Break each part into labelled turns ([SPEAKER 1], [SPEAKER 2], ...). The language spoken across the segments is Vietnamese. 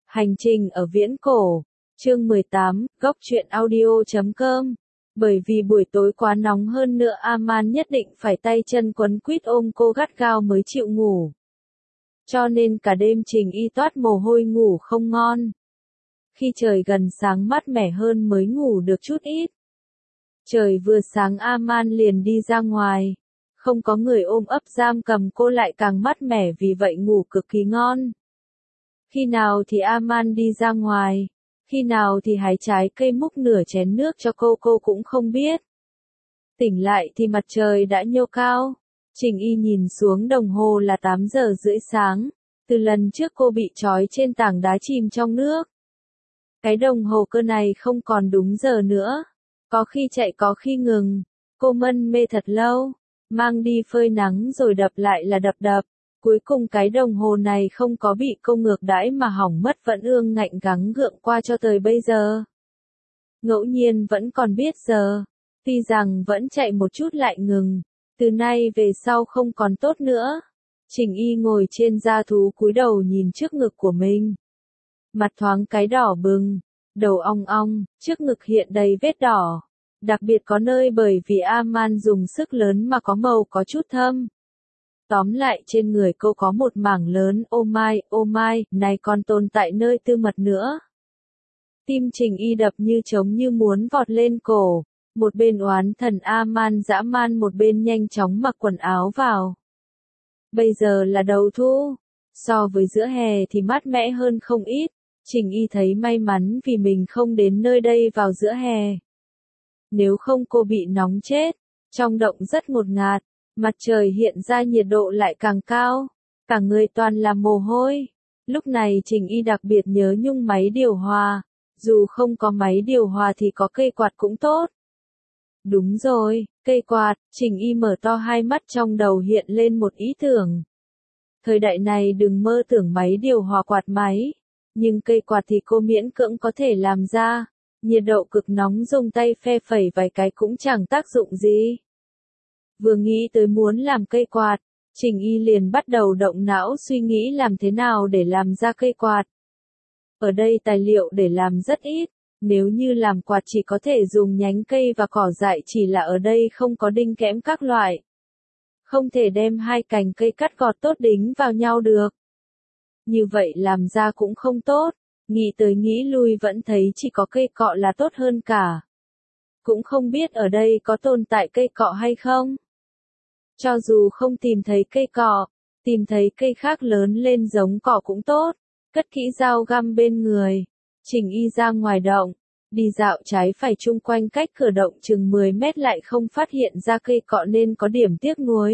[SPEAKER 1] Hành trình ở viễn cổ, chương 18, góc truyện audio.com. Bởi vì buổi tối quá nóng hơn nữa Aman nhất định phải tay chân quấn quýt ôm cô gắt gao mới chịu ngủ. Cho nên cả đêm Trình Y toát mồ hôi ngủ không ngon. Khi trời gần sáng mát mẻ hơn mới ngủ được chút ít. Trời vừa sáng Aman liền đi ra ngoài. Không có người ôm ấp giam cầm cô lại càng mát mẻ vì vậy ngủ cực kỳ ngon. Khi nào thì Aman đi ra ngoài, khi nào thì hái trái cây múc nửa chén nước cho cô cũng không biết. Tỉnh lại thì mặt trời đã nhô cao. Trình Y nhìn xuống đồng hồ là 8 giờ rưỡi sáng, từ lần trước cô bị trói trên tảng đá chìm trong nước. Cái đồng hồ cơ này không còn đúng giờ nữa, có khi chạy có khi ngừng, cô mân mê thật lâu, mang đi phơi nắng rồi đập lại là đập. Cuối cùng cái đồng hồ này không có bị cô ngược đãi mà hỏng mất vẫn ương ngạnh gắng gượng qua cho tới bây giờ. Ngẫu nhiên vẫn còn biết giờ, tuy rằng vẫn chạy một chút lại ngừng, từ nay về sau không còn tốt nữa. Trình Y ngồi trên da thú cúi đầu nhìn trước ngực của mình. Mặt thoáng cái đỏ bừng, đầu ong ong, trước ngực hiện đầy vết đỏ. Đặc biệt có nơi bởi vì Aman dùng sức lớn mà có màu có chút thâm. Tóm lại trên người cô có một mảng lớn oh my, này còn tồn tại nơi tư mật nữa. Tim Trình Y đập như trống như muốn vọt lên cổ, một bên oán thần Aman dã man một bên nhanh chóng mặc quần áo vào. Bây giờ là đầu thu, so với giữa hè thì mát mẻ hơn không ít, Trình Y thấy may mắn vì mình không đến nơi đây vào giữa hè. Nếu không cô bị nóng chết, trong động rất ngột ngạt. Mặt trời hiện ra nhiệt độ lại càng cao, cả người toàn là mồ hôi. Lúc này Trình Y đặc biệt nhớ nhung máy điều hòa, dù không có máy điều hòa thì có cây quạt cũng tốt. Đúng rồi, cây quạt, Trình Y mở to hai mắt trong đầu hiện lên một ý tưởng. Thời đại này đừng mơ tưởng máy điều hòa quạt máy, nhưng cây quạt thì cô miễn cưỡng có thể làm ra, nhiệt độ cực nóng dùng tay phe phẩy vài cái cũng chẳng tác dụng gì. Vừa nghĩ tới muốn làm cây quạt, Trình Y liền bắt đầu động não suy nghĩ làm thế nào để làm ra cây quạt. Ở đây tài liệu để làm rất ít, nếu như làm quạt chỉ có thể dùng nhánh cây và cỏ dại chỉ là ở đây không có đinh kẽm các loại. Không thể đem hai cành cây cắt gọt tốt đính vào nhau được. Như vậy làm ra cũng không tốt, nghĩ tới nghĩ lui vẫn thấy chỉ có cây cọ là tốt hơn cả. Cũng không biết ở đây có tồn tại cây cọ hay không. Cho dù không tìm thấy cây cọ, tìm thấy cây khác lớn lên giống cọ cũng tốt, cất kỹ dao găm bên người. Trình Y ra ngoài động, đi dạo trái phải chung quanh cách cửa động chừng 10 mét lại không phát hiện ra cây cọ nên có điểm tiếc nuối.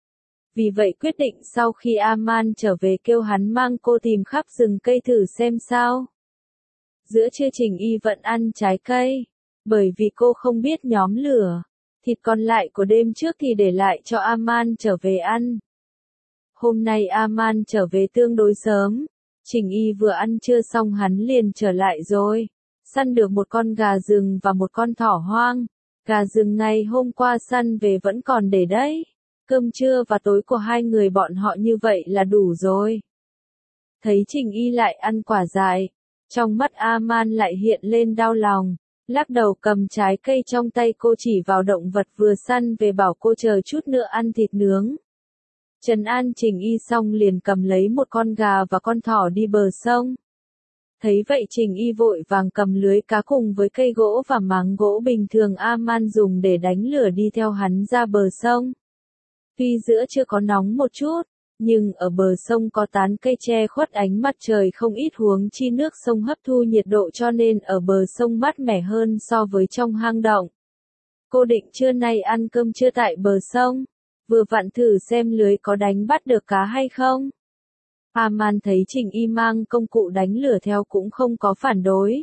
[SPEAKER 1] Vì vậy quyết định sau khi Aman trở về kêu hắn mang cô tìm khắp rừng cây thử xem sao. Giữa trưa Trình Y vẫn ăn trái cây, bởi vì cô không biết nhóm lửa. Thịt còn lại của đêm trước thì để lại cho Aman trở về ăn. Hôm nay Aman trở về tương đối sớm. Trình Y vừa ăn trưa xong hắn liền trở lại rồi. Săn được một con gà rừng và một con thỏ hoang. Gà rừng ngày hôm qua săn về vẫn còn để đấy. Cơm trưa và tối của hai người bọn họ như vậy là đủ rồi. Thấy Trình Y lại ăn quả dại. Trong mắt Aman lại hiện lên đau lòng. Lắc đầu cầm trái cây trong tay cô chỉ vào động vật vừa săn về bảo cô chờ chút nữa ăn thịt nướng. Trấn an Trình Y xong liền cầm lấy một con gà và con thỏ đi bờ sông. Thấy vậy Trình Y vội vàng cầm lưới cá cùng với cây gỗ và máng gỗ bình thường Aman dùng để đánh lửa đi theo hắn ra bờ sông. Tuy giữa chưa có nóng một chút, nhưng ở bờ sông có tán cây che khuất ánh mặt trời không ít huống chi nước sông hấp thu nhiệt độ cho nên ở bờ sông mát mẻ hơn so với trong hang động. Cô định trưa nay ăn cơm trưa tại bờ sông, vừa vặn thử xem lưới có đánh bắt được cá hay không. Aman thấy Trình Y mang công cụ đánh lửa theo cũng không có phản đối.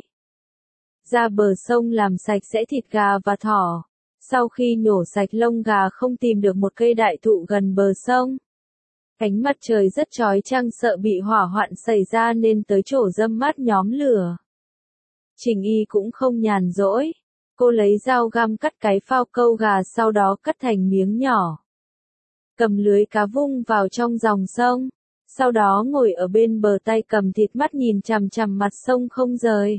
[SPEAKER 1] Ra bờ sông làm sạch sẽ thịt gà và thỏ. Sau khi nhổ sạch lông gà không tìm được một cây đại thụ gần bờ sông. Ánh mặt trời rất chói chang sợ bị hỏa hoạn xảy ra nên tới chỗ râm mát nhóm lửa. Trình Y cũng không nhàn rỗi. Cô lấy dao găm cắt cái phao câu gà sau đó cắt thành miếng nhỏ. Cầm lưới cá vung vào trong dòng sông. Sau đó ngồi ở bên bờ tay cầm thịt mắt nhìn chằm chằm mặt sông không rời.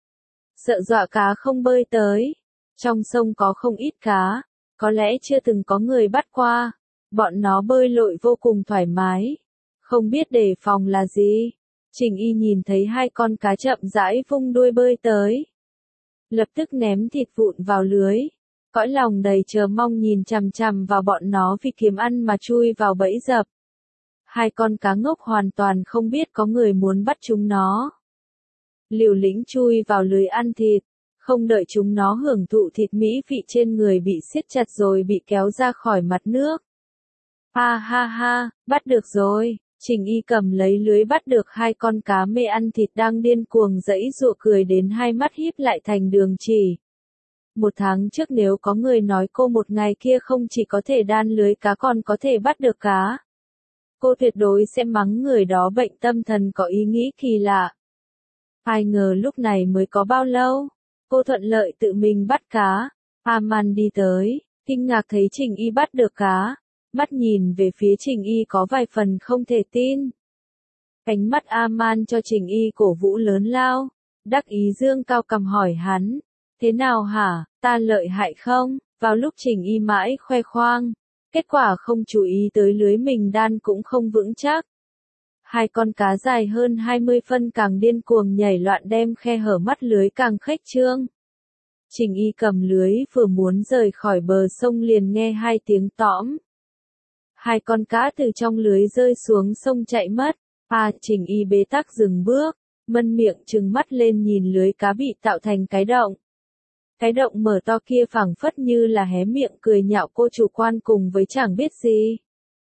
[SPEAKER 1] Sợ dọa cá không bơi tới. Trong sông có không ít cá, có lẽ chưa từng có người bắt qua. Bọn nó bơi lội vô cùng thoải mái. Không biết đề phòng là gì. Trình Y nhìn thấy hai con cá chậm rãi vung đuôi bơi tới. Lập tức ném thịt vụn vào lưới. Cõi lòng đầy chờ mong nhìn chằm chằm vào bọn nó vì kiếm ăn mà chui vào bẫy dập. Hai con cá ngốc hoàn toàn không biết có người muốn bắt chúng nó. Liều lĩnh chui vào lưới ăn thịt, không đợi chúng nó hưởng thụ thịt mỹ vị trên người bị siết chặt rồi bị kéo ra khỏi mặt nước. Ha ha ha, bắt được rồi. Trình Y cầm lấy lưới bắt được hai con cá mê ăn thịt đang điên cuồng giãy giụa cười đến hai mắt híp lại thành đường chỉ. 1 tháng trước nếu có người nói cô một ngày kia không chỉ có thể đan lưới cá còn có thể bắt được cá, cô tuyệt đối sẽ mắng người đó bệnh tâm thần có ý nghĩ kỳ lạ. Ai ngờ lúc này mới có bao lâu, cô thuận lợi tự mình bắt cá. Aman đi tới, kinh ngạc thấy Trình Y bắt được cá. Mắt nhìn về phía Trình Y có vài phần không thể tin. Ánh mắt Aman cho Trình Y cổ vũ lớn lao, đắc ý dương cao cằm hỏi hắn, thế nào hả, ta lợi hại không? Vào lúc Trình Y mãi khoe khoang, kết quả không chú ý tới lưới mình đan cũng không vững chắc. Hai con cá dài hơn 20 phân càng điên cuồng nhảy loạn đem khe hở mắt lưới càng khuếch trương. Trình Y cầm lưới vừa muốn rời khỏi bờ sông liền nghe hai tiếng tõm. Hai con cá từ trong lưới rơi xuống sông chạy mất. Trình Y bế tắc dừng bước, mân miệng trừng mắt lên nhìn lưới cá bị tạo thành cái động. Cái động mở to kia phảng phất như là hé miệng cười nhạo cô chủ quan cùng với chẳng biết gì.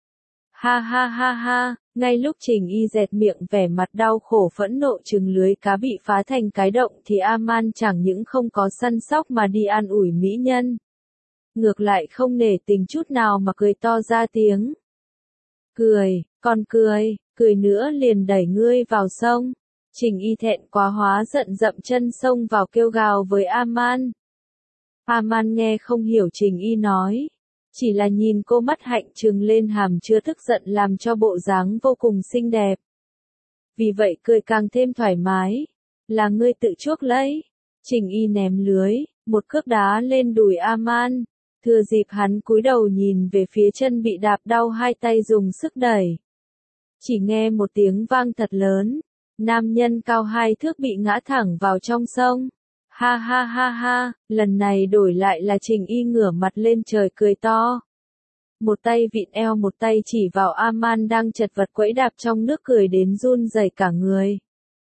[SPEAKER 1] Ha ha ha ha, ngay lúc Trình Y dẹt miệng vẻ mặt đau khổ phẫn nộ chừng lưới cá bị phá thành cái động thì Aman chẳng những không có săn sóc mà đi an ủi mỹ nhân. Ngược lại không nể tình chút nào mà cười to ra tiếng. Cười, còn cười nữa liền đẩy ngươi vào sông. Trình Y thẹn quá hóa giận dậm chân xông vào kêu gào với Aman. Aman nghe không hiểu Trình Y nói. Chỉ là nhìn cô mắt hạnh trừng lên hàm chưa tức giận làm cho bộ dáng vô cùng xinh đẹp. Vì vậy cười càng thêm thoải mái. Là ngươi tự chuốc lấy. Trình Y ném lưới, một cước đá lên đùi Aman. Thừa dịp hắn cúi đầu nhìn về phía chân bị đạp đau hai tay dùng sức đẩy. Chỉ nghe một tiếng vang thật lớn. Nam nhân cao 2 thước bị ngã thẳng vào trong sông. Ha ha ha ha, lần này đổi lại là Trình Y ngửa mặt lên trời cười to. Một tay vịn eo một tay chỉ vào Aman đang chật vật quẫy đạp trong nước cười đến run rẩy cả người.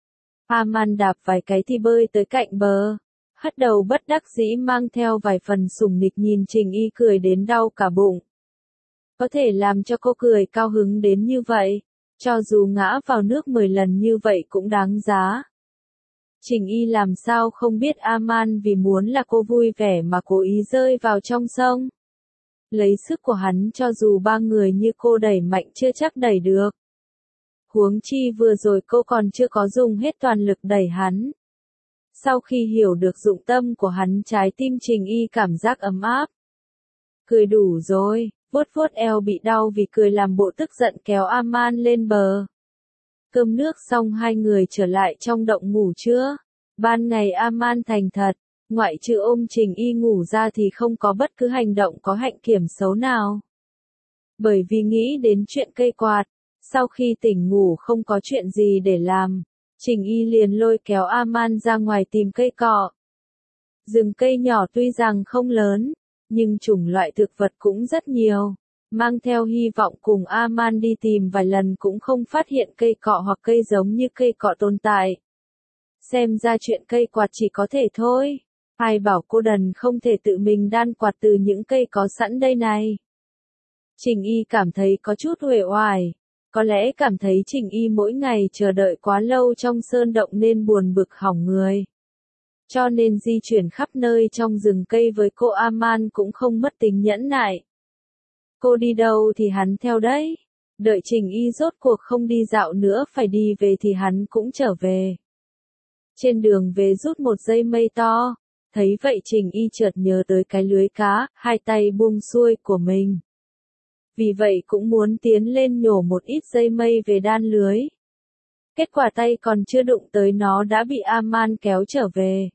[SPEAKER 1] Aman đạp vài cái thì bơi tới cạnh bờ. Hất đầu bất đắc dĩ mang theo vài phần sủng nịch nhìn Trình Y cười đến đau cả bụng. Có thể làm cho cô cười cao hứng đến như vậy, cho dù ngã vào nước 10 lần như vậy cũng đáng giá. Trình Y làm sao không biết Aman vì muốn là cô vui vẻ mà cố ý rơi vào trong sông. Lấy sức của hắn cho dù 3 người như cô đẩy mạnh chưa chắc đẩy được. Huống chi vừa rồi cô còn chưa có dùng hết toàn lực đẩy hắn. Sau khi hiểu được dụng tâm của hắn trái tim Trình Y cảm giác ấm áp. Cười đủ rồi, vuốt vuốt eo bị đau vì cười làm bộ tức giận kéo Aman lên bờ. Cơm nước xong hai người trở lại trong động ngủ trưa. Ban ngày Aman thành thật, ngoại trừ ôm Trình Y ngủ ra thì không có bất cứ hành động có hạnh kiểm xấu nào. Bởi vì nghĩ đến chuyện cây quạt, sau khi tỉnh ngủ không có chuyện gì để làm, Trình Y liền lôi kéo Aman ra ngoài tìm cây cọ. Rừng cây nhỏ tuy rằng không lớn, nhưng chủng loại thực vật cũng rất nhiều. Mang theo hy vọng cùng Aman đi tìm vài lần cũng không phát hiện cây cọ hoặc cây giống như cây cọ tồn tại. Xem ra chuyện cây quạt chỉ có thể thôi. Ai bảo cô đần không thể tự mình đan quạt từ những cây có sẵn đây này. Trình Y cảm thấy có chút uể oải. Có lẽ cảm thấy Trình Y mỗi ngày chờ đợi quá lâu trong sơn động nên buồn bực hỏng người. Cho nên di chuyển khắp nơi trong rừng cây với cô Aman cũng không mất tính nhẫn nại. Cô đi đâu thì hắn theo đấy. Đợi Trình Y rốt cuộc không đi dạo nữa phải đi về thì hắn cũng trở về. Trên đường về rút một dây mây to. Thấy vậy Trình Y chợt nhớ tới cái lưới cá, hai tay buông xuôi của mình. vì vậy cũng muốn tiến lên nhổ một ít dây mây về đan lưới. Kết quả tay còn chưa đụng tới nó đã bị Aman kéo trở về.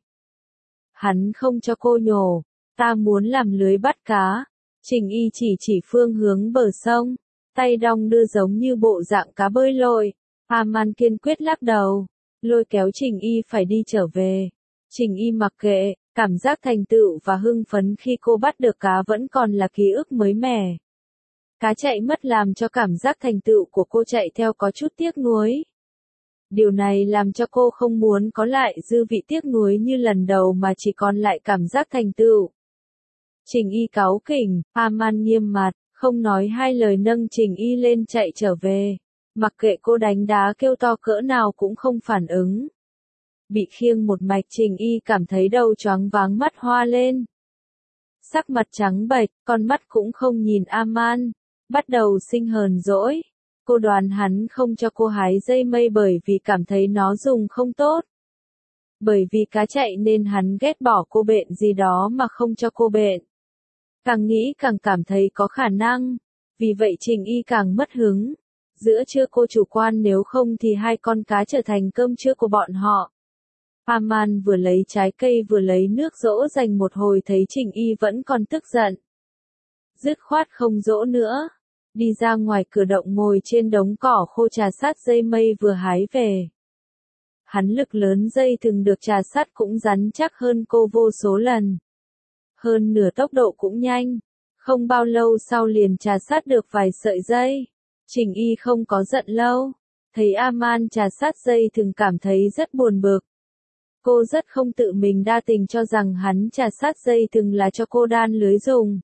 [SPEAKER 1] Hắn không cho cô nhổ, ta muốn làm lưới bắt cá. Trình Y chỉ phương hướng bờ sông, tay đong đưa giống như bộ dạng cá bơi lội. Aman kiên quyết lắc đầu, lôi kéo Trình Y phải đi trở về. Trình Y mặc kệ, cảm giác thành tựu và hưng phấn khi cô bắt được cá vẫn còn là ký ức mới mẻ. Cá chạy mất làm cho cảm giác thành tựu của cô chạy theo có chút tiếc nuối. Điều này làm cho cô không muốn có lại dư vị tiếc nuối như lần đầu mà chỉ còn lại cảm giác thành tựu. Trình Y cáu kỉnh, Aman nghiêm mặt, không nói hai lời nâng Trình Y lên chạy trở về. Mặc kệ cô đánh đá kêu to cỡ nào cũng không phản ứng. Bị khiêng một mạch Trình Y cảm thấy đầu choáng váng mắt hoa lên. Sắc mặt trắng bệch, con mắt cũng không nhìn Aman, bắt đầu sinh hờn dỗi. Cô đoán hắn không cho cô hái dây mây bởi vì cảm thấy nó dùng không tốt. Bởi vì cá chạy nên hắn ghét bỏ cô bệnh gì đó mà không cho cô bệnh. Càng nghĩ càng cảm thấy có khả năng, vì vậy Trình Y càng mất hứng. Giữa trưa cô chủ quan nếu không thì hai con cá trở thành cơm trưa của bọn họ. Aman vừa lấy trái cây vừa lấy nước dỗ dành một hồi thấy Trình Y vẫn còn tức giận. Dứt khoát không dỗ nữa. Đi ra ngoài cửa động ngồi trên đống cỏ khô trà sát dây mây vừa hái về. Hắn lực lớn dây thừng được trà sát cũng rắn chắc hơn cô vô số lần. Hơn nửa tốc độ cũng nhanh. Không bao lâu sau liền trà sát được vài sợi dây. Trình Y không có giận lâu. Thấy Aman trà sát dây thừng cảm thấy rất buồn bực. Cô rất không tự mình đa tình cho rằng hắn trà sát dây thừng là cho cô đan lưới dùng.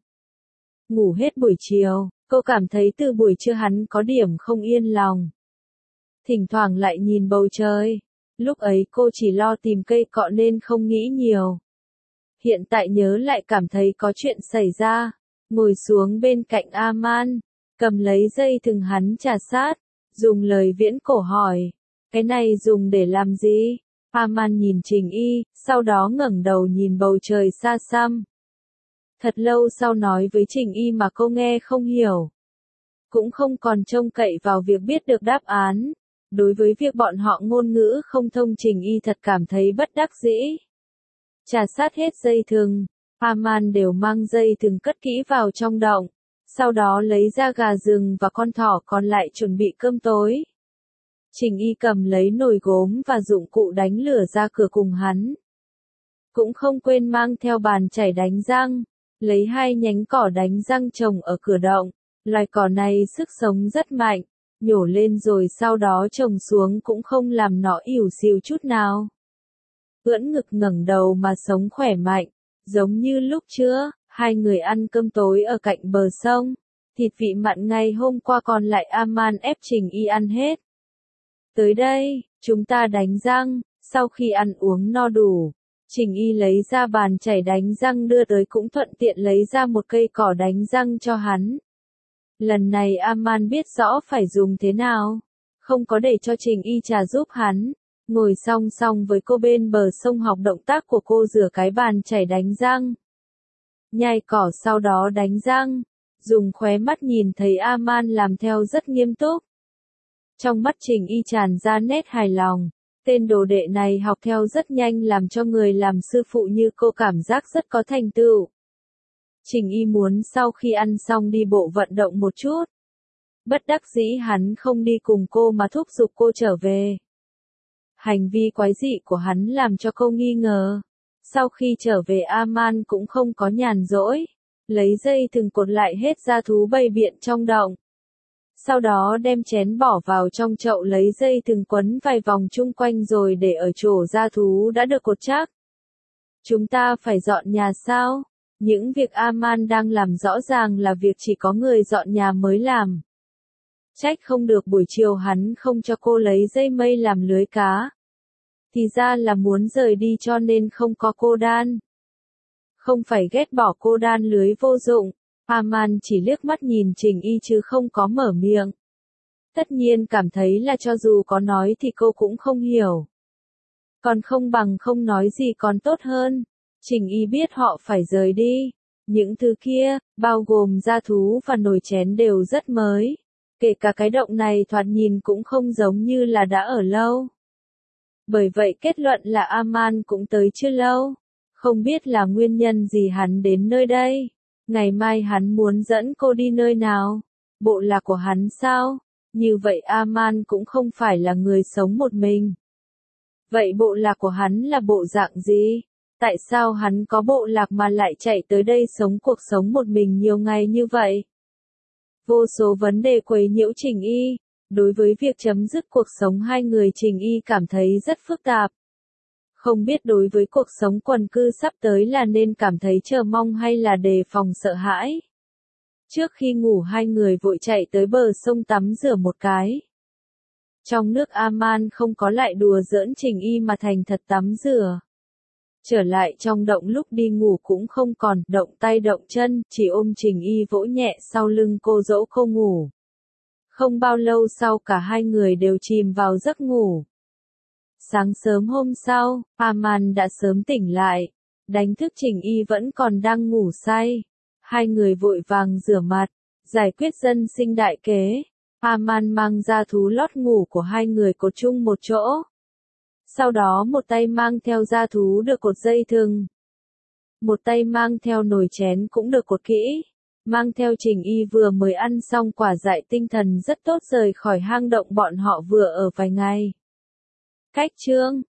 [SPEAKER 1] Ngủ hết buổi chiều, cô cảm thấy từ buổi trưa hắn có điểm không yên lòng. Thỉnh thoảng lại nhìn bầu trời. Lúc ấy cô chỉ lo tìm cây cọ nên không nghĩ nhiều. Hiện tại nhớ lại cảm thấy có chuyện xảy ra. Ngồi xuống bên cạnh Aman, cầm lấy dây thừng hắn trà sát, dùng lời viễn cổ hỏi. Cái này dùng để làm gì? Aman nhìn Trình Y, sau đó ngẩng đầu nhìn bầu trời xa xăm. Thật lâu sau nói với Trình Y mà cô nghe không hiểu. Cũng không còn trông cậy vào việc biết được đáp án. Đối với việc bọn họ ngôn ngữ không thông Trình Y thật cảm thấy bất đắc dĩ. Trà sát hết dây thừng, Aman đều mang dây thừng cất kỹ vào trong động. Sau đó lấy ra gà rừng và con thỏ còn lại chuẩn bị cơm tối. Trình Y cầm lấy nồi gốm và dụng cụ đánh lửa ra cửa cùng hắn. Cũng không quên mang theo bàn chải đánh răng, lấy 2 nhánh cỏ đánh răng trồng ở cửa động. Loài cỏ này sức sống rất mạnh, nhổ lên rồi sau đó trồng xuống cũng không làm nó ỉu xìu chút nào. Ưỡn ngực ngẩng đầu mà sống khỏe mạnh, giống như lúc trưa, hai người ăn cơm tối ở cạnh bờ sông. Thịt vị mặn ngày hôm qua còn lại Aman ép Trình Y ăn hết. Tới đây, chúng ta đánh răng, sau khi ăn uống no đủ. Trình Y lấy ra bàn chải đánh răng đưa tới cũng thuận tiện lấy ra một cây cỏ đánh răng cho hắn. Lần này Aman biết rõ phải dùng thế nào. Không có để cho Trình Y trà giúp hắn. Ngồi song song với cô bên bờ sông học động tác của cô rửa cái bàn chải đánh răng. Nhai cỏ sau đó đánh răng. Dùng khóe mắt nhìn thấy Aman làm theo rất nghiêm túc. Trong mắt Trình Y tràn ra nét hài lòng. Tên đồ đệ này học theo rất nhanh làm cho người làm sư phụ như cô cảm giác rất có thành tựu. Trình Y muốn sau khi ăn xong đi bộ vận động một chút. Bất đắc dĩ hắn không đi cùng cô mà thúc giục cô trở về. Hành vi quái dị của hắn làm cho cô nghi ngờ. Sau khi trở về Aman cũng không có nhàn rỗi. Lấy dây thừng cột lại hết gia thú bầy biện trong động. Sau đó đem chén bỏ vào trong chậu lấy dây thừng quấn vài vòng chung quanh rồi để ở chỗ gia thú đã được cột chắc. Chúng ta phải dọn nhà sao? Những việc Aman đang làm rõ ràng là việc chỉ có người dọn nhà mới làm. Trách không được buổi chiều hắn không cho cô lấy dây mây làm lưới cá. Thì ra là muốn rời đi cho nên không có cô đan. Không phải ghét bỏ cô đan lưới vô dụng. Aman chỉ liếc mắt nhìn Trình Y chứ không có mở miệng. Tất nhiên cảm thấy là cho dù có nói thì cô cũng không hiểu. Còn không bằng không nói gì còn tốt hơn. Trình Y biết họ phải rời đi. Những thứ kia, bao gồm da thú và nồi chén đều rất mới. Kể cả cái động này thoạt nhìn cũng không giống như là đã ở lâu. Bởi vậy kết luận là Aman cũng tới chưa lâu. Không biết là nguyên nhân gì hắn đến nơi đây. Ngày mai hắn muốn dẫn cô đi nơi nào? Bộ lạc của hắn sao? Như vậy Aman cũng không phải là người sống một mình. Vậy bộ lạc của hắn là bộ dạng gì? Tại sao hắn có bộ lạc mà lại chạy tới đây sống cuộc sống một mình nhiều ngày như vậy? Vô số vấn đề quấy nhiễu Trình Y. Đối với việc chấm dứt cuộc sống hai người Trình Y cảm thấy rất phức tạp. Không biết đối với cuộc sống quần cư sắp tới là nên cảm thấy chờ mong hay là đề phòng sợ hãi. Trước khi ngủ hai người vội chạy tới bờ sông tắm rửa một cái. Trong nước Aman không có lại đùa giỡn Trình Y mà thành thật tắm rửa. Trở lại trong động lúc đi ngủ cũng không còn động tay động chân, chỉ ôm Trình Y vỗ nhẹ sau lưng cô dỗ cô ngủ. Không bao lâu sau cả hai người đều chìm vào giấc ngủ. Sáng sớm hôm sau, Aman đã sớm tỉnh lại, đánh thức Trình Y vẫn còn đang ngủ say. Hai người vội vàng rửa mặt, giải quyết dân sinh đại kế. Aman mang ra thú lót ngủ của hai người cột chung một chỗ. Sau đó một tay mang theo da thú được cột dây thừng. Một tay mang theo nồi chén cũng được cột kỹ. Mang theo Trình Y vừa mới ăn xong quả dại tinh thần rất tốt rời khỏi hang động bọn họ vừa ở vài ngày. Cách chương